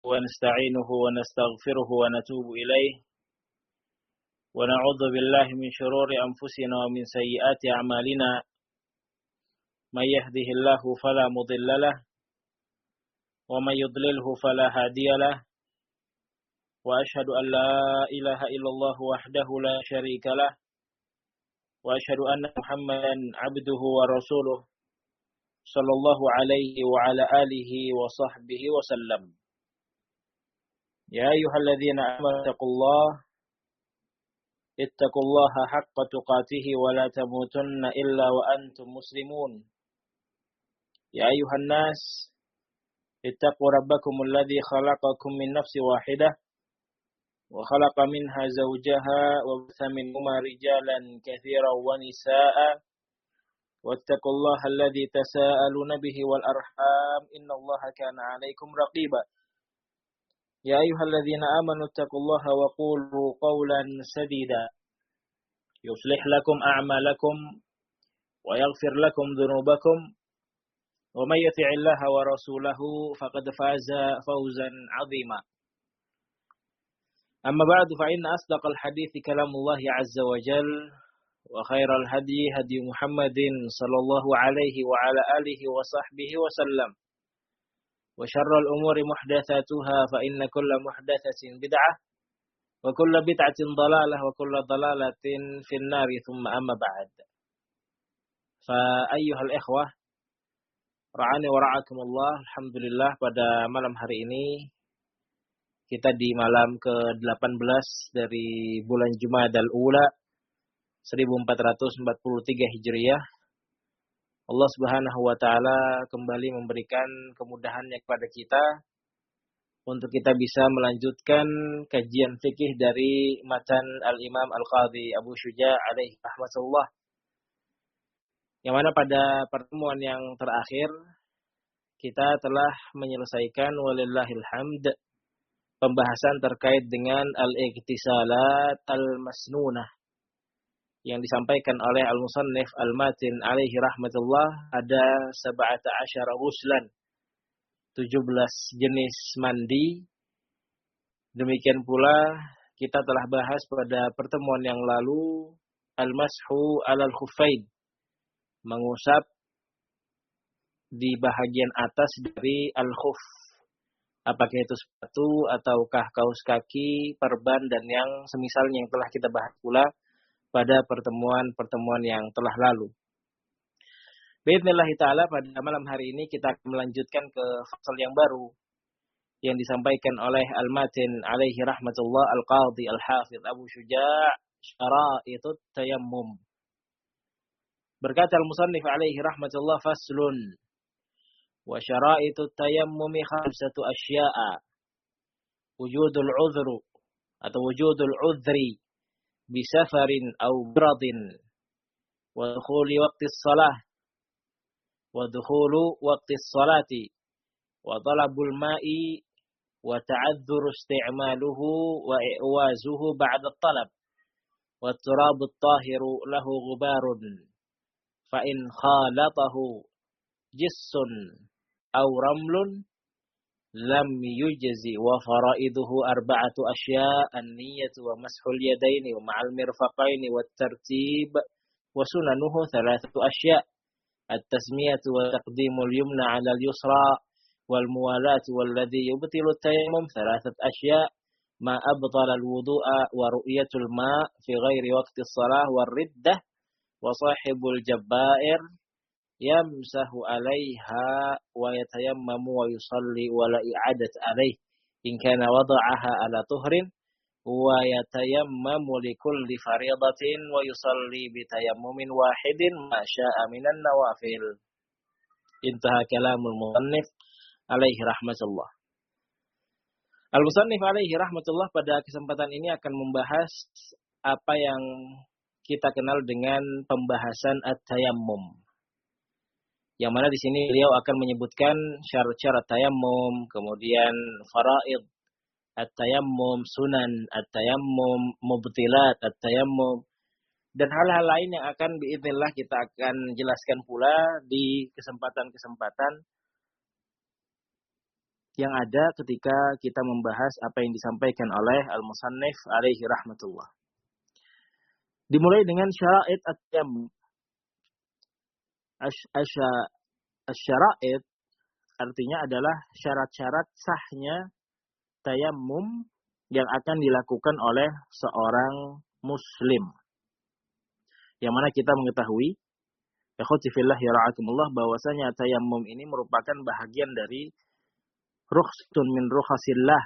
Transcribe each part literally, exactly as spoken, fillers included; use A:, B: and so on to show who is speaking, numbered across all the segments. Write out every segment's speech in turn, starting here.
A: ونستعينه ونستغفره ونتوب إليه ونعوذ بالله من شرور أنفسنا ومن سيئات أعمالنا من يهده الله فلا مضل له ومن يضلله فلا هادي له وأشهد أن لا إله إلا الله وحده لا شريك له وأشهد أن محمدا عبده ورسوله صلى الله عليه وعلى آله وصحبه وسلم. يا أيها الذين آمنوا اتقوا الله اتقوا الله حق تقاته ولا تموتن إلا وأنتم مسلمون. يا أيها الناس اتقوا ربكم الذي خلقكم من نفس واحدة وخلق منها زوجها وبث منهما رجالا كثيرا ونساء واتقوا الله الذي تساءلون به والأرحام إن الله كان عليكم رقيبا. يا أيها الذين آمنوا اتقوا الله وقولوا قولا سديدا يصلح لكم أعمالكم ويغفر لكم ذنوبكم ومن يطع الله ورسوله فقد فاز فوزا عظيما. أما بعد فإن أصدق الحديث كلام الله عز وجل وخير الهدي هدي محمد صلى الله عليه وعلى آله وصحبه وسلم وشر الأمور محدثاتها فإن كل محدثة بدعة وكل بدعة ضلالة وكل ضلالة في النار ثم أما بعد. فأيها الإخوة ra'ani wa ra'akumullah, alhamdulillah pada malam hari ini kita di malam ke delapan belas dari bulan Jumadal Ula seribu empat ratus empat puluh tiga Hijriah. Allah Subhanahu wa taala kembali memberikan kemudahannya kepada kita untuk kita bisa melanjutkan kajian fikih dari matan Al-Imam Al-Qadhi Abu Syuja' alaihi rahmatullah. Yang mana pada pertemuan yang terakhir kita telah menyelesaikan walillahil hamd pembahasan terkait dengan al-ightisalat al-masnunah yang disampaikan oleh al-musannif al-matin alaihi rahmatullah. Ada sab'ata asyara ghuslan, tujuh belas jenis mandi. Demikian pula kita telah bahas pada pertemuan yang lalu al-mashu alal khuffain, mengusap di bahagian atas dari al-khuf, apakah itu sepatu ataukah kaos kaki, perban dan yang semisalnya yang telah kita bahas pula pada pertemuan-pertemuan yang telah lalu. Bi'idznillah ta'ala pada malam hari ini kita akan melanjutkan ke fasal yang baru yang disampaikan oleh al-matin alaihi rahmatullah al-qadhi al-hafidh Abu Syuja' syara'itut tayammum. Berkata al-musannif alaihi rahmatullah, faslun wa syara'itut tayammumi khamsatu asya'a wujudul udhru atau wujudul udhri bisafarin au bradin wa dukhuli waqtis salah wa dukhulu waqtis salati wa talabul ma'i wa ta'adzuru isti'maluhu wa i'wazuhu ba'da talab wa turabut tahiru lahu ghubarun fa in khalatahu jissun aw ramlun lam yujzi wa faraiduhu arba'atu asya' an-niyyatu wa mashul yadaini wa ma'al mirfaqaini wat tartib wa sunanuhu thalathatu asya' at-tasmiyatu wa taqdimul yumna 'ala al-yusra wal muwalatu walladhi yubtilu at-tayammum thalathat asya' ma abtala al-wudu'a wa ru'yatul ma' fi ghairi waqti as-salah war riddah wa sahibul jabbair yamsahu 'alaiha wa yatayammamu wa yusalli wa la i'adat 'alaihi in kana wada'aha 'ala tuhrin wa yatayammamu li kulli fariidatin wa yusalli bi tayammumin wahidin ma syaa minan nawafil. Intaha kalamul musannif alaihi rahmatullah. Al-musannif alaihi rahmatullah pada kesempatan ini akan membahas apa yang kita kenal dengan pembahasan at-tayammum. Yang mana di sini beliau akan menyebutkan syarat-syarat tayammum, kemudian faraid at-tayammum, sunan at-tayammum, mubtilat at-tayammum, dan hal-hal lain yang akan biidznillah kita akan jelaskan pula di kesempatan-kesempatan yang ada ketika kita membahas apa yang disampaikan oleh Al-Musannif alaihi rahmatullah. Dimulai dengan syara'id at-tayammum. Asy-syara'id artinya adalah syarat-syarat sahnya tayammum yang akan dilakukan oleh seorang muslim. Yang mana kita mengetahui, ikhwati fillah ya ra'akumullah, bahwasanya tayammum ini merupakan bahagian dari rukhsatun min rukhasillah,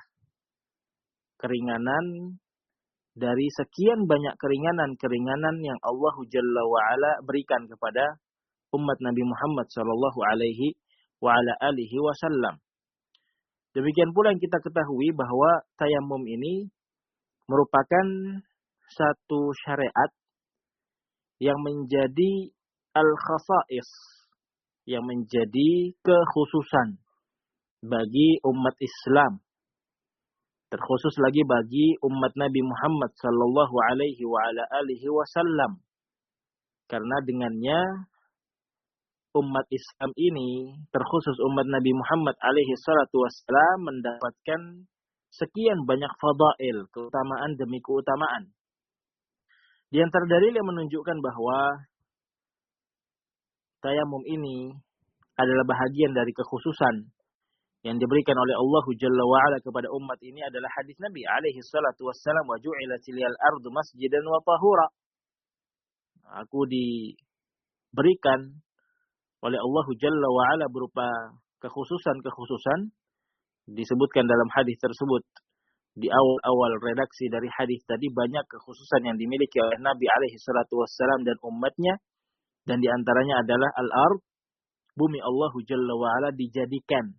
A: keringanan dari sekian banyak keringanan-keringanan yang Allah Jalla wa'ala berikan kepada umat Nabi Muhammad sallallahu alaihi wa ala alihi wasallam. Demikian pula yang kita ketahui bahwa tayammum ini merupakan satu syariat yang menjadi al-khasa'is, yang menjadi kekhususan bagi umat Islam, terkhusus lagi bagi umat Nabi Muhammad sallallahu alaihi wa ala alihi wasallam. Karena dengannya umat Islam ini, terkhusus umat Nabi Muhammad alaihi salatu wassalam, mendapatkan sekian banyak fadail, keutamaan demi keutamaan. Di antara dalil yang menunjukkan bahwa tayammum ini adalah bahagian dari kekhususan yang diberikan oleh Allah Jalla wa'ala kepada umat ini adalah hadis Nabi alaihi salatu wassalam, wa ju'ilat liyal ardu masjidan wa tahura. Aku diberikan oleh Allah Jalla wa'ala berupa kekhususan-kekhususan, disebutkan dalam hadis tersebut. Di awal-awal redaksi dari hadis tadi, banyak kekhususan yang dimiliki oleh Nabi alaihi salatu wassalam dan umatnya, dan di antaranya adalah al-ard, bumi Allah Jalla wa'ala dijadikan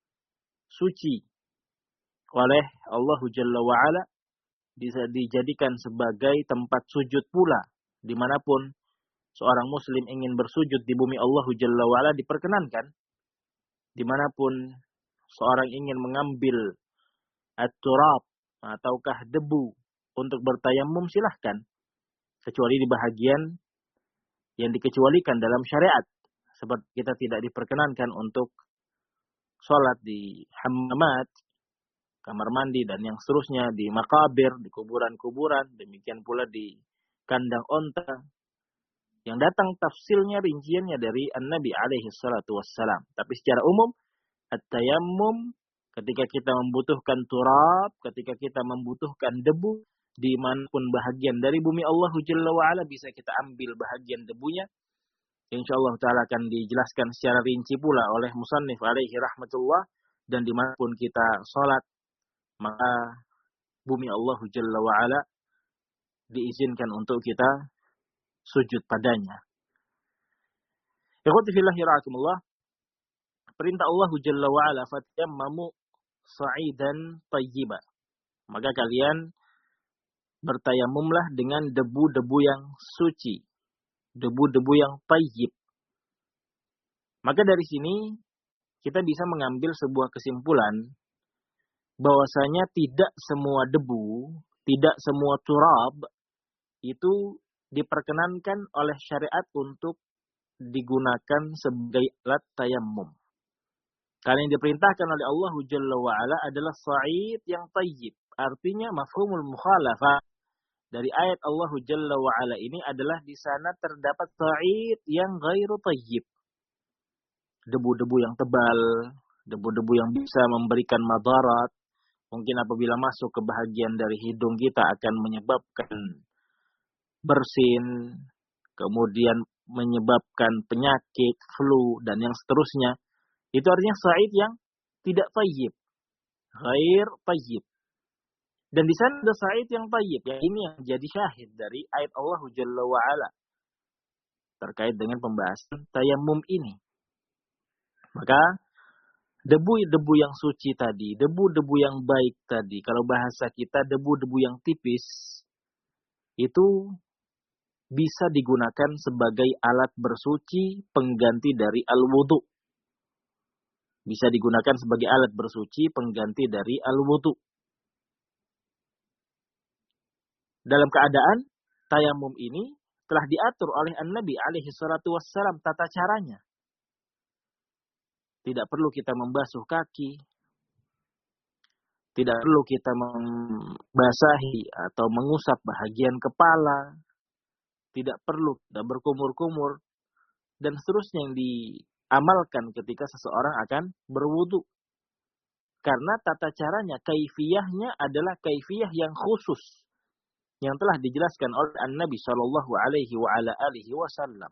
A: suci oleh Allah Jalla wa'ala, dijadikan sebagai tempat sujud pula. Dimanapun seorang muslim ingin bersujud di bumi Allah Jalla wa'ala diperkenankan. Dimanapun seorang ingin mengambil at-turab ataukah debu untuk bertayammum, silahkan. Kecuali di bahagian yang dikecualikan dalam syariat. Seperti kita tidak diperkenankan untuk sholat di hammamat, kamar mandi, dan yang seterusnya, di makabir, di kuburan-kuburan, demikian pula di kandang onta. Yang datang tafsilnya, rinciannya dari An-Nabi alaihi salatu wassalam. Tapi secara umum, at-tayammum, ketika kita membutuhkan turab, ketika kita membutuhkan debu, dimanapun bahagian dari bumi Allah Jalla wa'ala, bisa kita ambil bahagian debunya. InsyaAllah ta'ala akan dijelaskan secara rinci pula oleh musannif alaihi rahmatullah. Dan dimanapun kita sholat, maka bumi Allah Jalla wa'ala diizinkan untuk kita sujud padanya. Ikhwati fillah yara'akumullah, perintah Allah Jalla wa'ala, fatayammamu sa'idan tayyiba. Maka kalian bertayamumlah dengan debu-debu yang suci, debu-debu yang tayyib. Maka dari sini kita bisa mengambil sebuah kesimpulan bahwasanya tidak semua debu, tidak semua turab itu diperkenankan oleh syariat untuk digunakan sebagai alat tayammum. Karena yang diperintahkan oleh Allah Jalla wa'ala adalah sa'id yang tayyib. Artinya mafhumul mukhalafah dari ayat Allah Jalla wa'ala ini adalah di sana terdapat sa'id yang ghairu tayyib. Debu-debu yang tebal, debu-debu yang bisa memberikan madarat. Mungkin apabila masuk ke bahagian dari hidung kita akan menyebabkan bersin, kemudian menyebabkan penyakit, flu, dan yang seterusnya. Itu artinya sa'id yang tidak tayyib, ghair tayyib. Dan di sana ada sa'id yang tayyib. Yang ini yang jadi syahid dari ayat Allah Jalla wa'ala terkait dengan pembahasan tayammum ini. Maka debu-debu yang suci tadi, debu-debu yang baik tadi, kalau bahasa kita debu-debu yang tipis, itu bisa digunakan sebagai alat bersuci pengganti dari al-wudu. Bisa digunakan sebagai alat bersuci pengganti dari al-wudu. Dalam keadaan tayamum ini telah diatur oleh An-Nabi alaihi salatu wassalam tata caranya. Tidak perlu kita membasuh kaki, Tidak perlu kita membasahi atau mengusap bahagian kepala. Tidak perlu kita berkumur-kumur. Dan seterusnya yang diamalkan ketika seseorang akan berwudu. Karena tata caranya, kaifiyahnya adalah kaifiyah yang khusus. Yang telah dijelaskan oleh An-Nabi Shallallahu Alaihi Wasallam.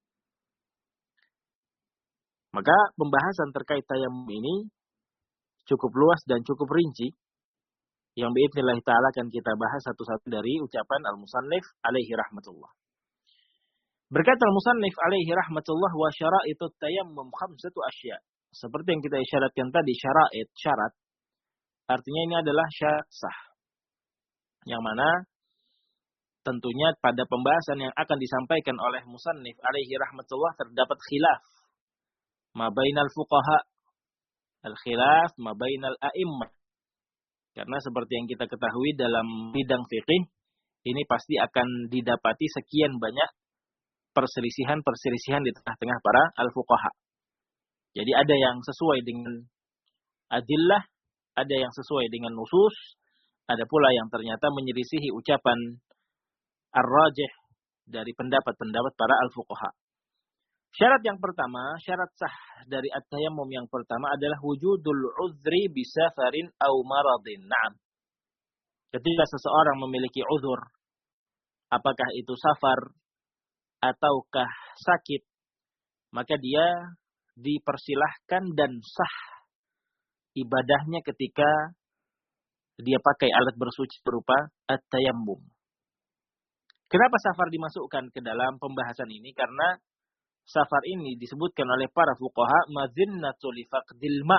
A: Maka pembahasan terkait tayamum ini cukup luas dan cukup rinci. Yang biidznillah ta'ala akan kita bahas satu-satu dari ucapan Al-Musannif alaihi rahmatullah. Berkata Al-Musannif alaihi rahmatullah wa syara'itut tayammum khamsatu asya'. Seperti yang kita isyaratkan tadi, syara'it, syarat. Artinya ini adalah syarat sah. Yang mana tentunya pada pembahasan yang akan disampaikan oleh Musannif alaihi rahmatullah terdapat khilaf. Ma bainal fuqaha. Al-khilaf ma bainal a'immah. Karena seperti yang kita ketahui dalam bidang fikih, ini pasti akan didapati sekian banyak perselisihan-perselisihan di tengah-tengah para al-fuqaha. Jadi ada yang sesuai dengan adillah, ada yang sesuai dengan nusus, ada pula yang ternyata menyelisihi ucapan ar-rajih dari pendapat-pendapat para al-fuqaha. Syarat yang pertama, syarat sah dari at-tayammum yang pertama adalah wujudul uzri bisafarin au maradin. Naam. Ketika seseorang memiliki uzur, apakah itu safar ataukah sakit, maka dia dipersilahkan dan sah ibadahnya ketika dia pakai alat bersuci berupa at-tayammum. Kenapa safar dimasukkan ke dalam pembahasan ini? Karena safar ini disebutkan oleh para fuqaha mazinnatu li faqdil ma.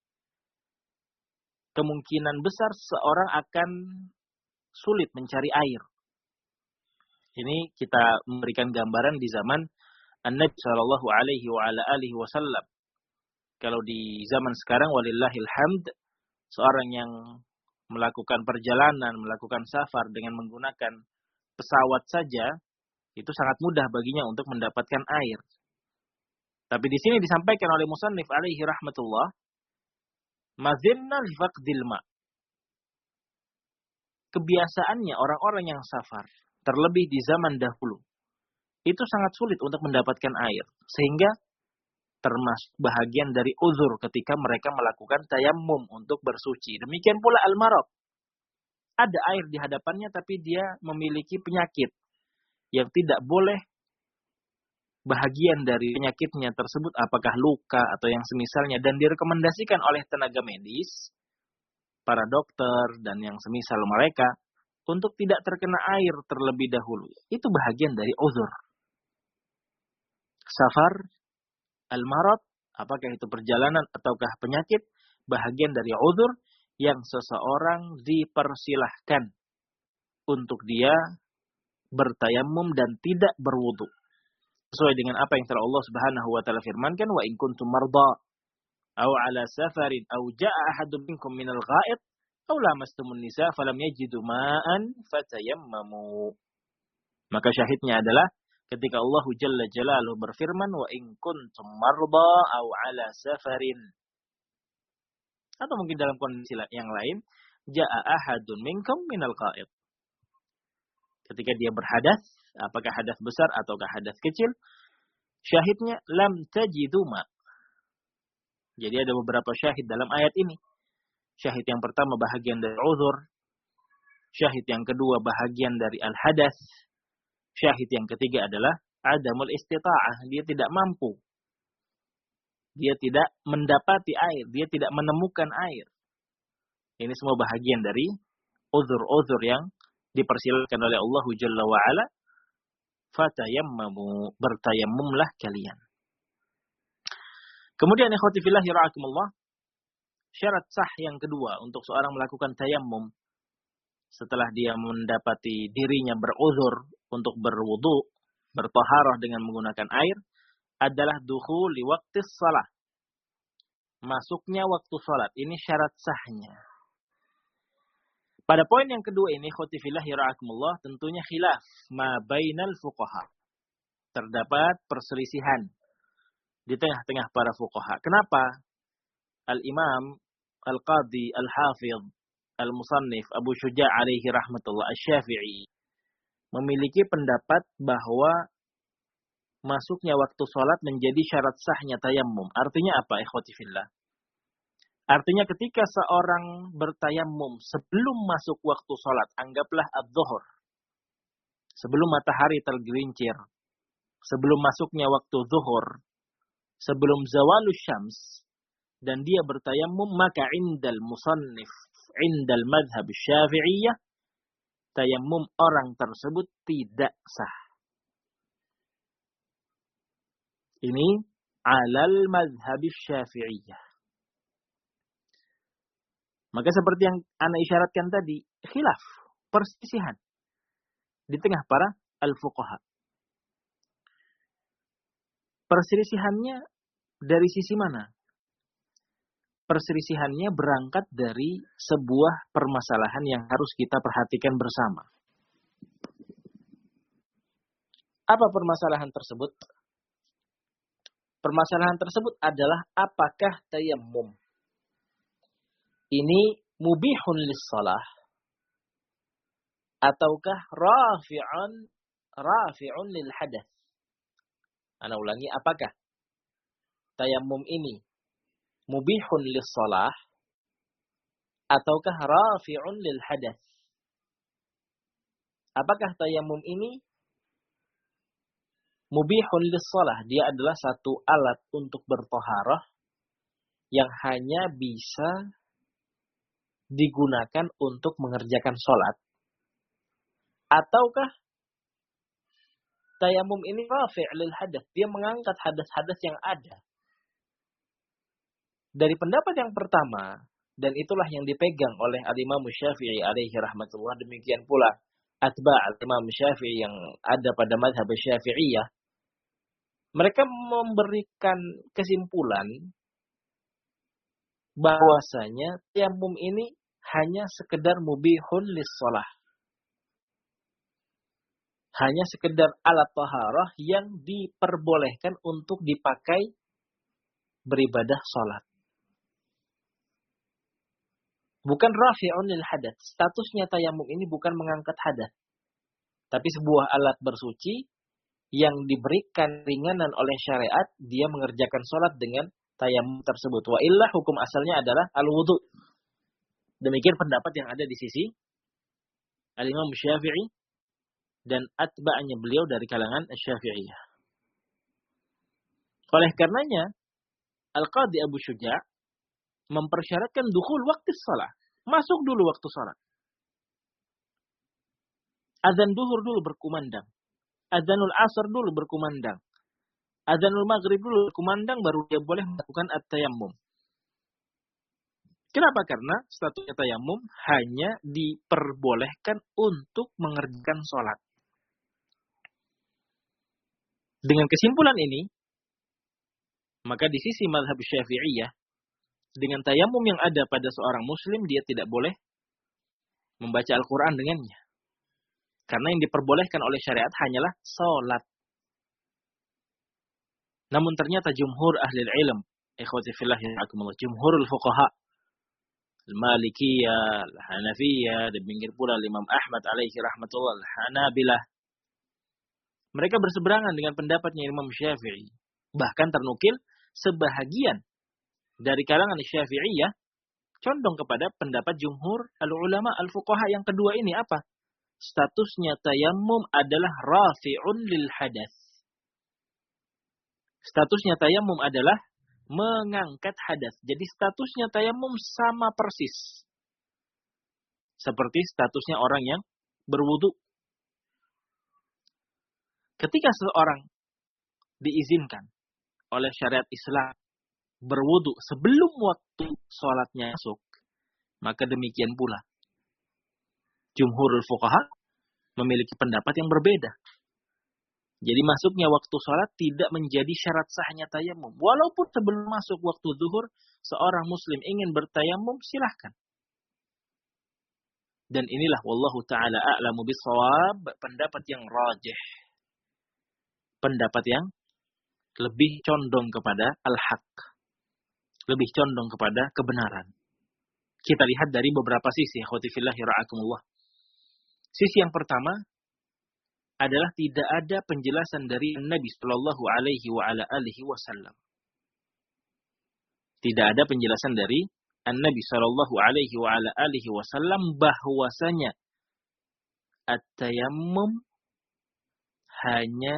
A: Kemungkinan besar seorang akan sulit mencari air. Ini kita memberikan gambaran di zaman An-Nabi sallallahu alaihi wa ala alihi wasallam. Kalau di zaman sekarang walillahil hamd, seorang yang melakukan perjalanan, melakukan safar dengan menggunakan pesawat saja, itu sangat mudah baginya untuk mendapatkan air. Tapi di sini disampaikan oleh Musannif alaihi rahmatullah, mazinna li faqdil ma. Kebiasaannya orang-orang yang safar, terlebih di zaman dahulu, itu sangat sulit untuk mendapatkan air. Sehingga termasuk bahagian dari uzur ketika mereka melakukan tayammum untuk bersuci. Demikian pula al-marad. Ada air di hadapannya tapi dia memiliki penyakit yang tidak boleh bahagian dari penyakitnya tersebut apakah luka atau yang semisalnya, dan direkomendasikan oleh tenaga medis, para dokter dan yang semisal mereka untuk tidak terkena air terlebih dahulu. Itu bahagian dari uzur. Safar, al-marad, apakah itu perjalanan ataukah penyakit, bahagian dari uzur yang seseorang dipersilahkan untuk dia bertayamum dan tidak berwudu. Sesuai dengan apa yang telah Allah Subhanahu wa taala firmankan, wa in kuntum marda aw ala safarin aw jaa ahadun minkum minal gha'id aw lamastumun nisa falam yajidu ma'an fatayammamu. Maka syahidnya adalah ketika Allah Jalla Jalaluhu berfirman, wa in kuntum marda aw ala safarin, atau mungkin dalam kondisi yang lain, jaa ahadun minkum minal gha'id. Ketika dia berhadas, apakah hadas besar ataukah hadas kecil, syahidnya lam tajidu ma. Jadi ada beberapa syahid dalam ayat ini. Syahid yang pertama bahagian dari uzur, syahid yang kedua bahagian dari al-hadas, syahid yang ketiga adalah adamul istita'ah, dia tidak mampu. Dia tidak mendapati air, dia tidak menemukan air. Ini semua bahagian dari uzur-uzur yang dipersilakan oleh Allah Jalla wa'ala. Fatayammamu, bertayamumlah kalian. Kemudian ikhwati fillah ra'akumullah, syarat sah yang kedua untuk seorang melakukan tayammum setelah dia mendapati dirinya beruzur untuk berwudu, bertaharah dengan menggunakan air, adalah dukhuli waqtis shalah. Masuknya waktu salat, ini syarat sahnya. Pada poin yang kedua ini, ikhwati fillah ra'akumullah, tentunya khilaf ma bainal fuqaha. Terdapat perselisihan di tengah-tengah para fuqaha. Kenapa? Al-Imam, Al-Qadhi, Al-Hafidh, al-musannif Abu Syuja' alaihi rahmatullah asy-Syafi'i memiliki pendapat bahwa masuknya waktu sholat menjadi syarat sahnya tayammum. Artinya apa, ikhwati fillah? Artinya ketika seorang bertayammum sebelum masuk waktu sholat, anggaplah adz-dzuhur, sebelum matahari tergelincir, sebelum masuknya waktu zuhur, sebelum zawalus syams, dan dia bertayammum, maka indal musannif, indal madhab syafi'iyah, tayammum orang tersebut tidak sah. Ini alal madhab syafi'iyah. Maka seperti yang ana isyaratkan tadi, khilaf, perselisihan di tengah para al-fuqaha. Perselisihannya dari sisi mana? Perselisihannya berangkat dari sebuah permasalahan yang harus kita perhatikan bersama. Apa permasalahan tersebut? Permasalahan tersebut adalah apakah tayammum ini mubihun lis-shalah ataukah rafi'un rafi'un lil hadath. Ana ulangi, apakah tayammum ini mubihun lis-shalah ataukah rafi'un lil hadath? Apakah tayammum ini mubihun lis-shalah? Dia adalah satu alat untuk bertaharah yang hanya bisa digunakan untuk mengerjakan sholat. Ataukah tayammum ini rafi' lil hadath? Dia mengangkat hadas-hadas yang ada. Dari pendapat yang pertama, dan itulah yang dipegang oleh al-Imam Syafi'i alaihi rahmatullah, demikian pula atba' al-Imam Syafi'i yang ada pada mazhab Syafi'iyah, mereka memberikan kesimpulan bahwasanya tayammum ini hanya sekedar mubihun lis-shalah. Hanya sekedar alat taharah yang diperbolehkan untuk dipakai beribadah sholat. Bukan rafi'un lil hadath. Statusnya tayammum ini bukan mengangkat hadath, tapi sebuah alat bersuci yang diberikan ringanan oleh syariat, dia mengerjakan sholat dengan tayammum tersebut. Wa illa hukum asalnya adalah al-wudu. Demikian pendapat yang ada di sisi al-Imam Syafi'i dan atba'nya beliau dari kalangan Syafi'iyah. Oleh karenanya, Al-Qadhi Abu Syuja' mempersyaratkan dukhul waktu salat. Masuk dulu waktu salat. Azan duhur dulu berkumandang. Azanul asar dulu berkumandang. Azanul maghrib dulu berkumandang, baru dia boleh melakukan at-tayammum. Kenapa? Karena statusnya tayammum hanya diperbolehkan untuk mengerjakan sholat. Dengan kesimpulan ini, maka di sisi mazhab Syafi'iyah, dengan tayammum yang ada pada seorang muslim, dia tidak boleh membaca Al-Quran dengannya. Karena yang diperbolehkan oleh syariat hanyalah sholat. Namun ternyata jumhur ahli ilm, ikhwati fillah ya'akumullah, jumhurul fuqaha, Al-Malikiyah, Al-Hanafiyah, demikian pula Imam Ahmad alaihi rahmatullah, Al-Hanabilah. Mereka berseberangan dengan pendapatnya Imam Syafi'i. Bahkan ternukil sebahagian dari kalangan Syafi'iyah condong kepada pendapat jumhur al-ulama al-fuqaha yang kedua ini apa? Statusnya tayammum adalah rafi'un lil hadath. Statusnya tayammum adalah mengangkat hadas. Jadi statusnya tayammum sama persis seperti statusnya orang yang berwudu. Ketika seseorang diizinkan oleh syariat Islam berwudu sebelum waktu sholatnya masuk, maka demikian pula jumhurul fuqaha memiliki pendapat yang berbeda. Jadi masuknya waktu sholat tidak menjadi syarat sahnya tayammum. Walaupun sebelum masuk waktu zuhur, seorang muslim ingin bertayammum, silahkan. Dan inilah wallahu ta'ala a'lamu bis-shawab, pendapat yang rajih. Pendapat yang lebih condong kepada al-haq. Lebih condong kepada kebenaran. Kita lihat dari beberapa sisi, ikhwati fillah ra'akumullah. Sisi yang pertama adalah tidak ada penjelasan dari Nabi sallallahu alaihi wa ala alihi wasallam. Tidak ada penjelasan dari Nabi sallallahu alaihi wa ala alihi wasallam bahwasanya at-tayammum hanya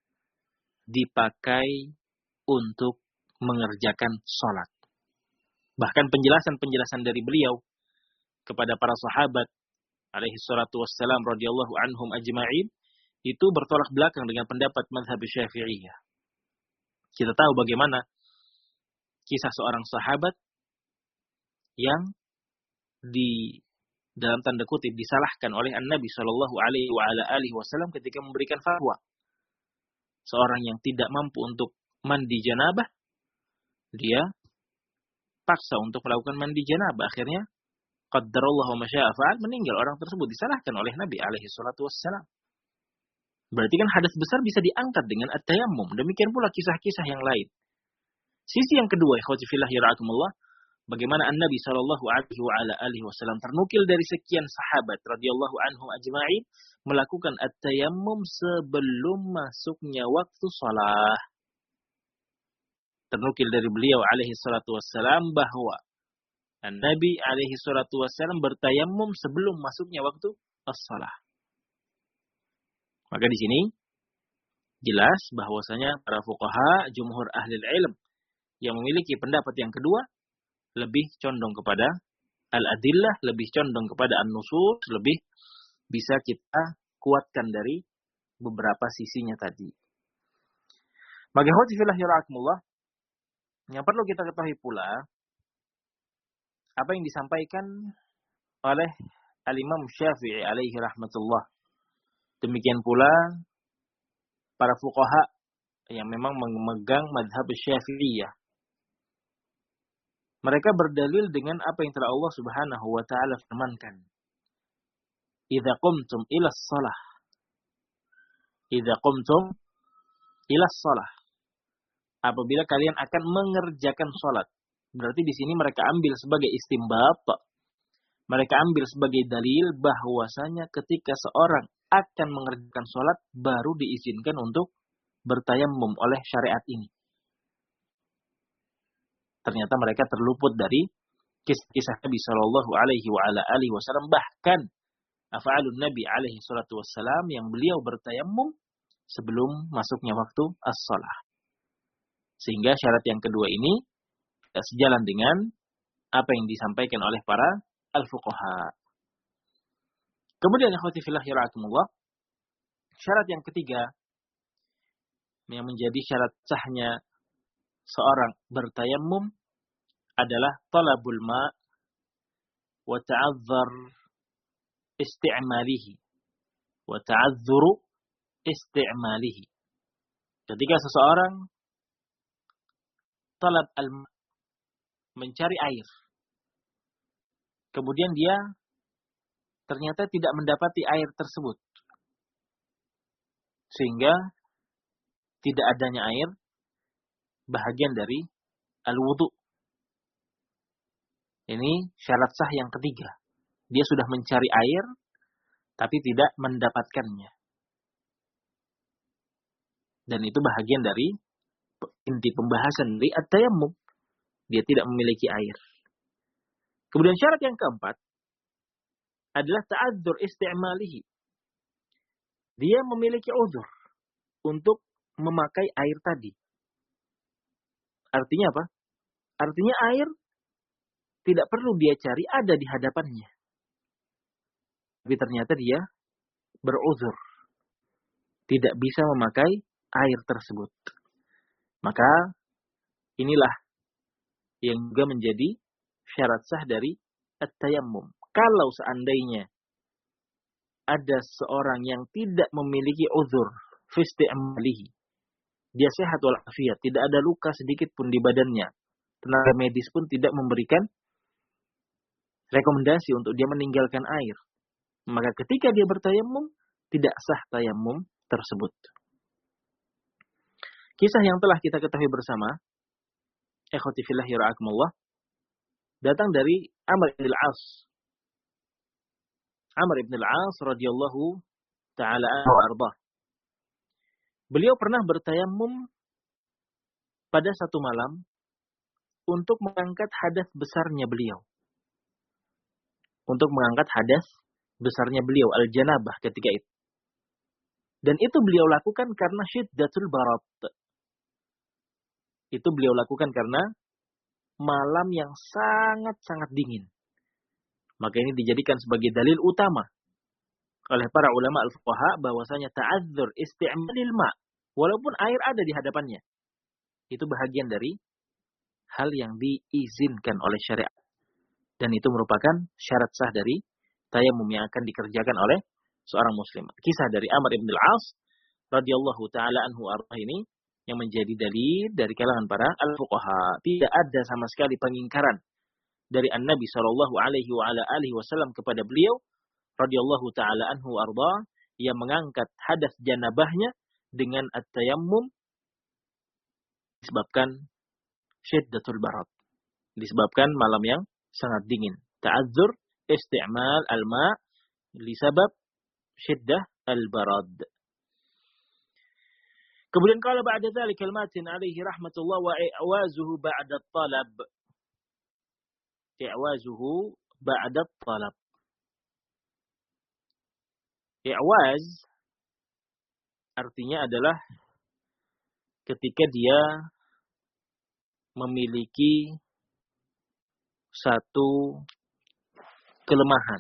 A: dipakai untuk mengerjakan sholat. Bahkan penjelasan-penjelasan dari beliau kepada para sahabat alaihi salatu wassalam radhiyallahu anhum ajma'in itu bertolak belakang dengan pendapat mazhab Syafi'iyah. Kita tahu bagaimana kisah seorang sahabat yang di dalam tanda kutip disalahkan oleh An-Nabi sallallahu alaihi wasallam ketika memberikan fatwa. Seorang yang tidak mampu untuk mandi janabah, dia paksa untuk melakukan mandi janabah, akhirnya qaddarallahu ma syaa fa'al, meninggal orang tersebut, disalahkan oleh Nabi alaihi salatu wassalam. Berarti kan hadas besar bisa diangkat dengan at-tayammum. Demikian pula kisah-kisah yang lain. Sisi yang kedua, ikhwati fillah yarhakumullah, bagaimana An-Nabi sallallahu alaihi wasallam ternukil dari sekian sahabat radhiyallahu anhum ajma'in melakukan at-tayammum sebelum masuknya waktu shalah. Ternukil dari beliau alaihi salatu wassalam bahwa Nabi alaihi salatu wassalam bertayammum sebelum masuknya waktu as-salah. Maka di sini jelas bahwasanya para fuqaha, jumhur ahli ilm yang memiliki pendapat yang kedua lebih condong kepada al-adillah, lebih condong kepada an-nusus, lebih bisa kita kuatkan dari beberapa sisinya tadi. Maka ikhwati fillah yarhakumullah, yang perlu kita ketahui pula, apa yang disampaikan oleh Al-Imam Syafi'i alaihi rahmatullah. Demikian pula para fuqaha yang memang memegang madhab Syafi'iyah. Mereka berdalil dengan apa yang telah Allah subhanahu wa ta'ala firmankan. Idza qumtum ila shalah. Idza qumtum ila shalah. Apabila kalian akan mengerjakan sholat. Berarti di sini mereka ambil sebagai istimbat. Mereka ambil sebagai dalil bahwasanya ketika seorang akan mengerjakan sholat, baru diizinkan untuk bertayammum oleh syariat ini. Ternyata mereka terluput dari kisah-kisah Nabi Shallallahu Alaihi Wasallam. Bahkan af'alun Nabi Alaihi Salatu Wassalam yang beliau bertayammum sebelum masuknya waktu as-salah. Sehingga syarat yang kedua ini sejalan dengan apa yang disampaikan oleh para al-fuqaha. Kemudian ikhwati fillah yarhakumullah, syarat yang ketiga yang menjadi syarat sahnya seorang bertayammum adalah talabul ma' wa ta'azzur isti'malihi wa ta'azzuru isti'malihi. Ketika seseorang talab al-ma', mencari air, kemudian dia ternyata tidak mendapati air tersebut, sehingga tidak adanya air bahagian dari al-wudu. Ini syarat sah yang ketiga. Dia sudah mencari air tapi tidak mendapatkannya. Dan itu bahagian dari inti pembahasan dari at-tayammum. Dia tidak memiliki air. Kemudian syarat yang keempat adalah ta'adzur isti'malihi. Dia memiliki uzur untuk memakai air tadi. Artinya apa? Artinya air tidak perlu dia cari, ada di hadapannya. Tapi ternyata dia beruzur. Tidak bisa memakai air tersebut. Maka inilah yang juga menjadi syarat sah dari at-tayammum. Kalau seandainya ada seorang yang tidak memiliki uzur fi isti'malihi, dia sehat walafiat, tidak ada luka sedikit pun di badannya, tenaga medis pun tidak memberikan rekomendasi untuk dia meninggalkan air, maka ketika dia bertayammum, tidak sah tayammum tersebut. Kisah yang telah kita ketahui bersama, ikhwati fillah yarhakumullah, datang dari Amr ibn al-As. Amr ibn al-As radhiyallahu ta'ala anhu arbah. Beliau pernah bertayamum pada satu malam untuk mengangkat hadas besarnya beliau. Untuk mengangkat hadas besarnya beliau, al-janabah ketika itu. Dan itu beliau lakukan karena syiddatul barat. Itu beliau lakukan karena malam yang sangat-sangat dingin. Maka ini dijadikan sebagai dalil utama oleh para ulama al-fuqaha bahwasanya ta'adzur isti'malil ma' walaupun air ada di hadapannya. Itu bahagian dari hal yang diizinkan oleh syariat. Dan itu merupakan syarat sah dari tayamum yang akan dikerjakan oleh seorang muslim. Kisah dari Amr ibn al-As radhiyallahu ta'ala anhu arwah ini yang menjadi dalil dari kalangan para al-fuqaha. Tidak ada sama sekali pengingkaran dari An-Nabi sallallahu alaihi wa ala alihi wasallam kepada beliau radhiyallahu ta'ala anhu arwah yang mengangkat hadas janabahnya dengan at-tayammum disebabkan syiddatul barat. Disebabkan malam yang sangat dingin. Ta'adzur isti'mal al-ma' lisabab syiddah al-barad. Kemudian kalau ba'da dzalika al-matin alaihi rahmatullah wa i'wazuhu ba'da talab. I'wazuhu ba'da talab. I'waz artinya adalah ketika dia memiliki satu kelemahan.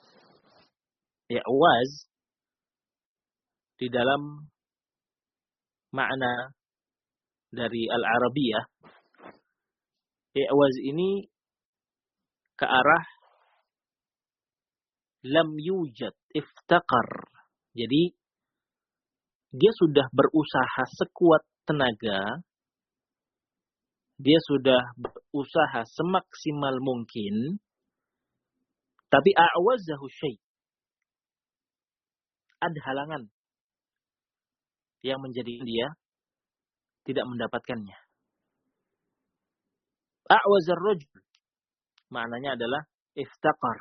A: I'waz di dalam makna dari al-Arabiyah, i'waz ini ke arah lam yujad, iftaqar. Jadi dia sudah berusaha sekuat tenaga, dia sudah berusaha semaksimal mungkin, tapi a'wazahu syai'. Ada halangan yang menjadikan dia tidak mendapatkannya. A'wazar rajul maknanya adalah iftaqar.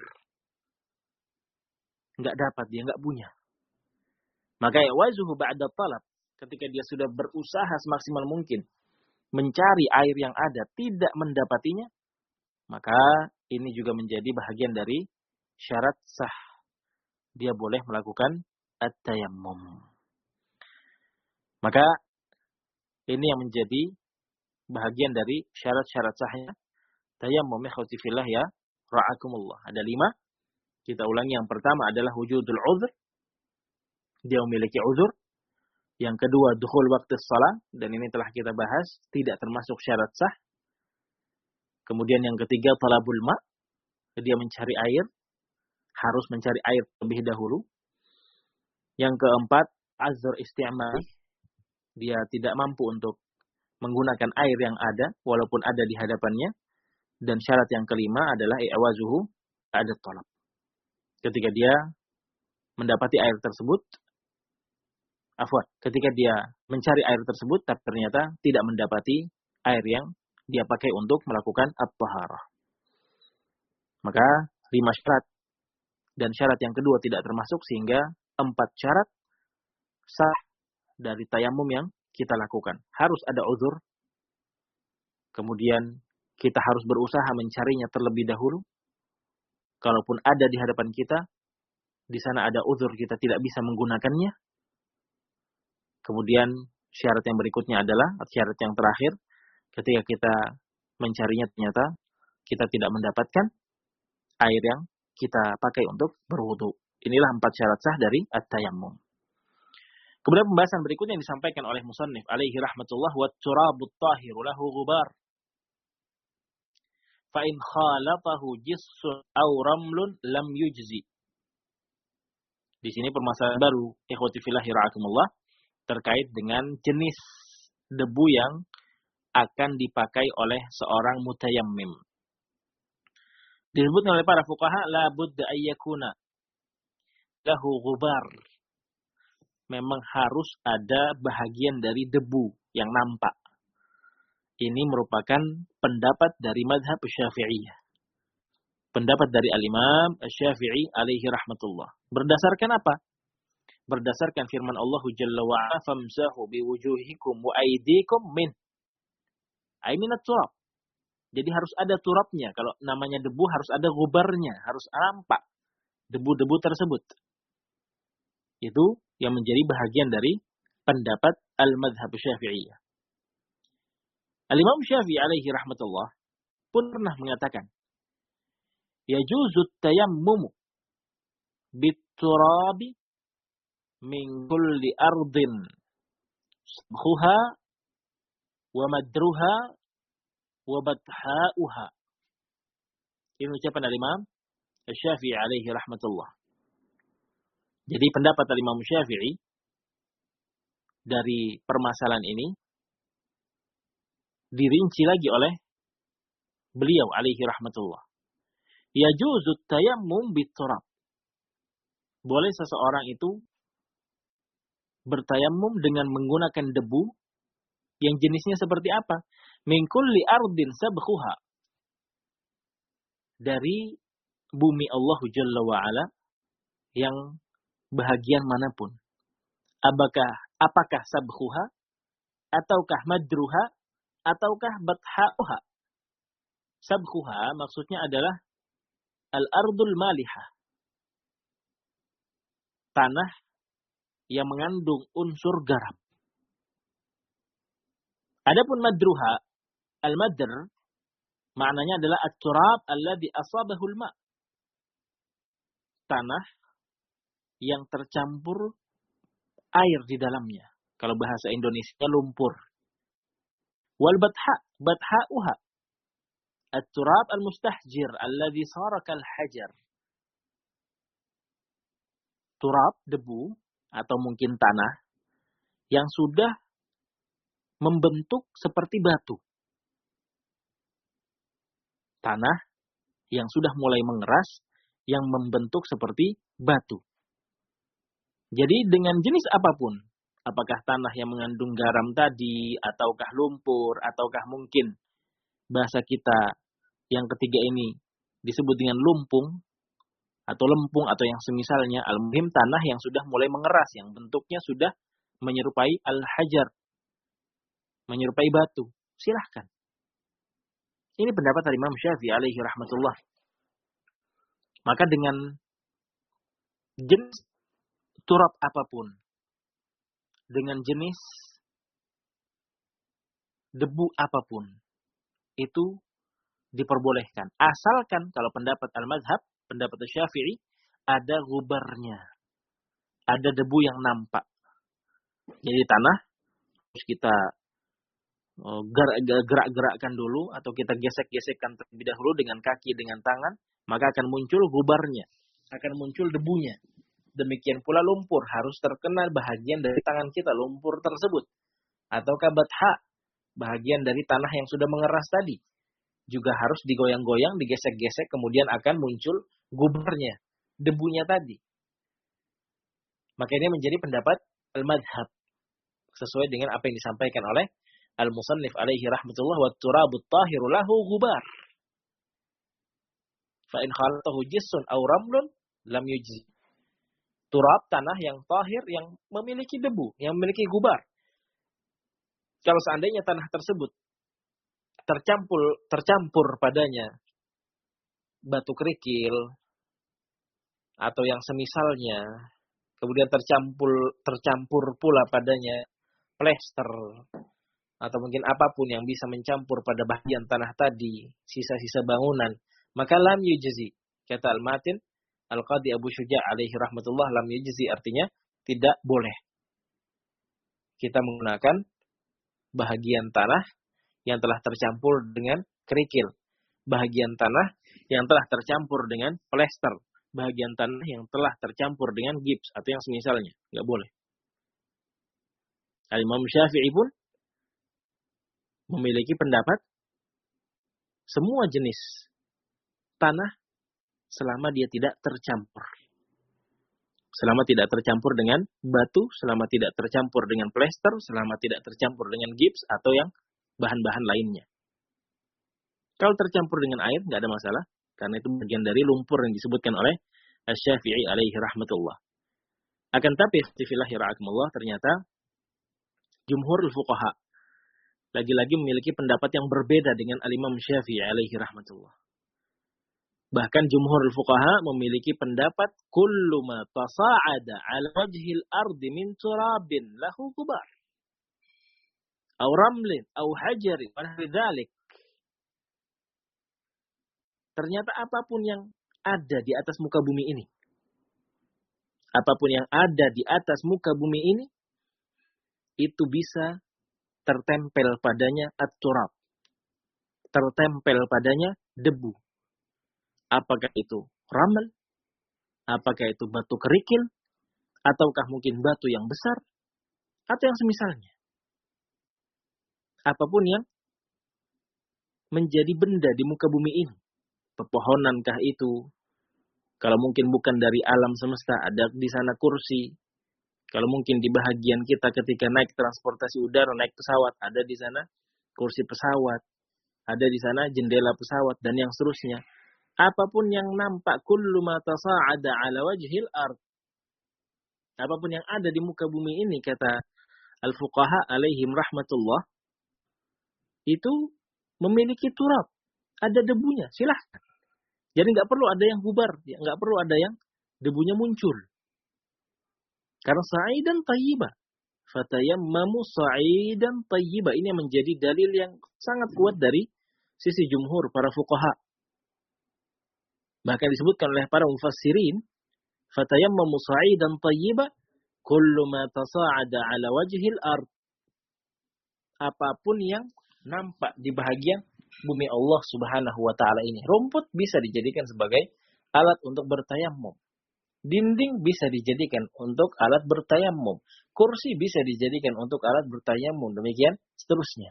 A: Enggak dapat, dia enggak punya. Maka i'wazuhu ba'da talab, ketika dia sudah berusaha semaksimal mungkin mencari air yang ada, tidak mendapatinya, maka ini juga menjadi bahagian dari syarat sah. Dia boleh melakukan at-tayammum. Maka ini yang menjadi bahagian dari syarat-syarat sahnya tayammum. Ikhwati fillah ya, ra'akumullah. Ada lima. Kita ulangi, yang pertama adalah wujudul uzr. Dia memiliki uzur. Yang kedua, dukhul waktu shalah, dan ini telah kita bahas, tidak termasuk syarat sah. Kemudian yang ketiga, talabul ma', dia mencari air, harus mencari air lebih dahulu. Yang keempat, azur isti'mal, dia tidak mampu untuk menggunakan air yang ada, walaupun ada di hadapannya. Dan syarat yang kelima adalah i'wazuhu ba'da talab. Ketika dia mendapati air tersebut, afwan, ketika dia mencari air tersebut, tapi ternyata tidak mendapati air yang dia pakai untuk melakukan at-taharah. Maka lima syarat. Dan syarat yang kedua tidak termasuk, sehingga empat syarat sah dari tayamum yang kita lakukan. Harus ada uzur. Kemudian kita harus berusaha mencarinya terlebih dahulu. Kalaupun ada di hadapan kita, di sana ada uzur, kita tidak bisa menggunakannya. Kemudian syarat yang berikutnya adalah, syarat yang terakhir, ketika kita mencarinya ternyata kita tidak mendapatkan air yang kita pakai untuk berwudu. Inilah empat syarat sah dari at-tayammum. Kemudian pembahasan berikutnya yang disampaikan oleh musannif alaihi rahmatullah, wa turabut tahiru lahu ghubar fa in khalatahu jissun aw ramlun lam yujzi. Di sini permasalahan baru, ikhwati fillah rahimakumullah, terkait dengan jenis debu yang akan dipakai oleh seorang mutayammim. Disebutkan oleh para fuqaha, la budda ayyakuna lahu ghubar. Memang harus ada bahagian dari debu yang nampak. Ini merupakan pendapat dari mazhab Syafi'iyah. pendapat dari Al-Imam Asy-Syafi'i alaihi rahmatullah. Berdasarkan apa? Berdasarkan firman Allah Jalla wa Ala, famsahu biwujuhikum wa aydikum min ay minat turab. Jadi harus ada turabnya. Kalau namanya debu harus ada gubarnya, harus nampak debu-debu tersebut. Itu yang menjadi bahagian dari pendapat al-madhhab Syafi'iyah. Al-Imam Syafi'i alaihi rahmatullah pun pernah mengatakan, yajuzu tayammumu bit-turabi min kulli ardin sabkhuha wa madruha wa batha'uha. Ini ucapan al-Imam Syafi'i alaihi rahmatullah. Jadi pendapat al-Imam Syafi'i dari permasalahan ini dirinci lagi oleh beliau alaihi rahmatullah. Yajuzu tayammum bit-turab. Boleh seseorang itu bertayamum dengan menggunakan debu yang jenisnya seperti apa? Min kulli ardin sabkhuha. Dari bumi Allah Jalla wa Ala yang bahagian manapun. Apakah apakah sabkhuha ataukah madruha ataukah batha'uha? Sabkhuha maksudnya adalah al-ardul malihah. Tanah yang mengandung unsur garam. Adapun madruha, al-madr, maknanya adalah at-turab alladhi asabahul ma'. Tanah yang tercampur air di dalamnya. Kalau bahasa Indonesia lumpur. Wal batha, batha'uha. At-turab al-mustahjir alladhi sara kal hajar. Turab, debu, atau mungkin tanah yang sudah membentuk seperti batu. Tanah yang sudah mulai mengeras, yang membentuk seperti batu. Jadi dengan jenis apapun, apakah tanah yang mengandung garam tadi, ataukah lumpur, ataukah mungkin bahasa kita yang ketiga ini disebut dengan lumpung, atau lempung, atau yang semisalnya, al-muhim tanah yang sudah mulai mengeras, yang bentuknya sudah menyerupai al-hajar, menyerupai batu. Silahkan. Ini pendapat dari Imam Syafi'i alaihi rahmatullah. Maka dengan jenis turab apapun, dengan jenis debu apapun, itu diperbolehkan. Asalkan kalau pendapat al-madhab, pendapat Syafi'i, ada gubarnya. Ada debu yang nampak. Jadi tanah, terus kita gerak-gerakkan dulu, atau kita gesek-gesekkan terlebih dahulu dengan kaki, dengan tangan, maka akan muncul gubarnya. Akan muncul debunya. Demikian pula lumpur, harus terkena bahagian dari tangan kita, lumpur tersebut. Ataukah batha, bahagian dari tanah yang sudah mengeras tadi. Juga harus digoyang-goyang, digesek-gesek, kemudian akan muncul gubarnya, debunya tadi. Maka ini menjadi pendapat al-madhab. Sesuai dengan apa yang disampaikan oleh al-musannif alaihi rahmatullah, wa turabut tahiru lahu gubar. Fa in khalatahu jissun aw ramlun lam yujzi. Turab, tanah yang tahir, yang memiliki debu, yang memiliki gubar. Kalau seandainya tanah tersebut tercampur tercampur padanya batu kerikil atau yang semisalnya, kemudian tercampur tercampur pula padanya plester atau mungkin apapun yang bisa mencampur pada bagian tanah tadi, sisa-sisa bangunan, maka lam yujzi. Kata Al-Matin Al-Qadi Abu Syuja' alaihi rahmatullah, lam yujzi artinya tidak boleh kita menggunakan bahagian tanah yang telah tercampur dengan kerikil, bahagian tanah yang telah tercampur dengan plester, bahagian tanah yang telah tercampur dengan gips atau yang semisalnya. Enggak boleh. Al-Imam Syafi'i pun memiliki pendapat semua jenis tanah selama dia tidak tercampur. Selama tidak tercampur dengan batu, selama tidak tercampur dengan plester, selama tidak tercampur dengan gips atau yang bahan-bahan lainnya. Kalau tercampur dengan air, nggak ada masalah. Karena itu bagian dari lumpur yang disebutkan oleh Asy-Syafi'i alaihi rahmatullah. Akan tapi fillahi ra'akumullah, ternyata jumhurul fuqaha lagi-lagi memiliki pendapat yang berbeda dengan al-Imam Syafi'i alaihi rahmatullah. Bahkan jumhurul fuqaha memiliki pendapat kullu ma tasa'ada 'ala wajhil ardi min turabin lahu gubar aw ramlin aw hajarin wa nahwi dzalik. Ternyata apapun yang ada di atas muka bumi ini, apapun yang ada di atas muka bumi ini, itu bisa tertempel padanya at-turab, tertempel padanya debu. Apakah itu ramal, apakah itu batu kerikil, ataukah mungkin batu yang besar, atau yang semisalnya. Apapun yang menjadi benda di muka bumi ini, pepohonankah itu, kalau mungkin bukan dari alam semesta, ada di sana kursi. Kalau mungkin di bahagian kita ketika naik transportasi udara, naik pesawat, ada di sana kursi pesawat, ada di sana jendela pesawat, dan yang seterusnya. Apapun yang nampak, kullu ma tasa'ada 'ala wajhil ard. Apapun yang ada di muka bumi ini, kata al-fuqaha alaihim rahmatullah, itu memiliki turab, ada debunya, silahkan. Jadi nggak perlu ada yang gubar, nggak perlu ada yang debunya muncul. Karena sa'idan tayyiba, fatayammamu sa'idan tayyiba, ini yang menjadi dalil yang sangat kuat dari sisi jumhur para fuqaha. Bahkan disebutkan oleh para mufassirin, fatayammamu sa'idan tayyiba kullu ma tasa'ada 'ala wajhil ard. Apapun yang nampak di bahagian bumi Allah Subhanahu wa taala ini. Rumput bisa dijadikan sebagai alat untuk bertayammum. Dinding bisa dijadikan untuk alat bertayammum. Kursi bisa dijadikan untuk alat bertayammum. Demikian seterusnya.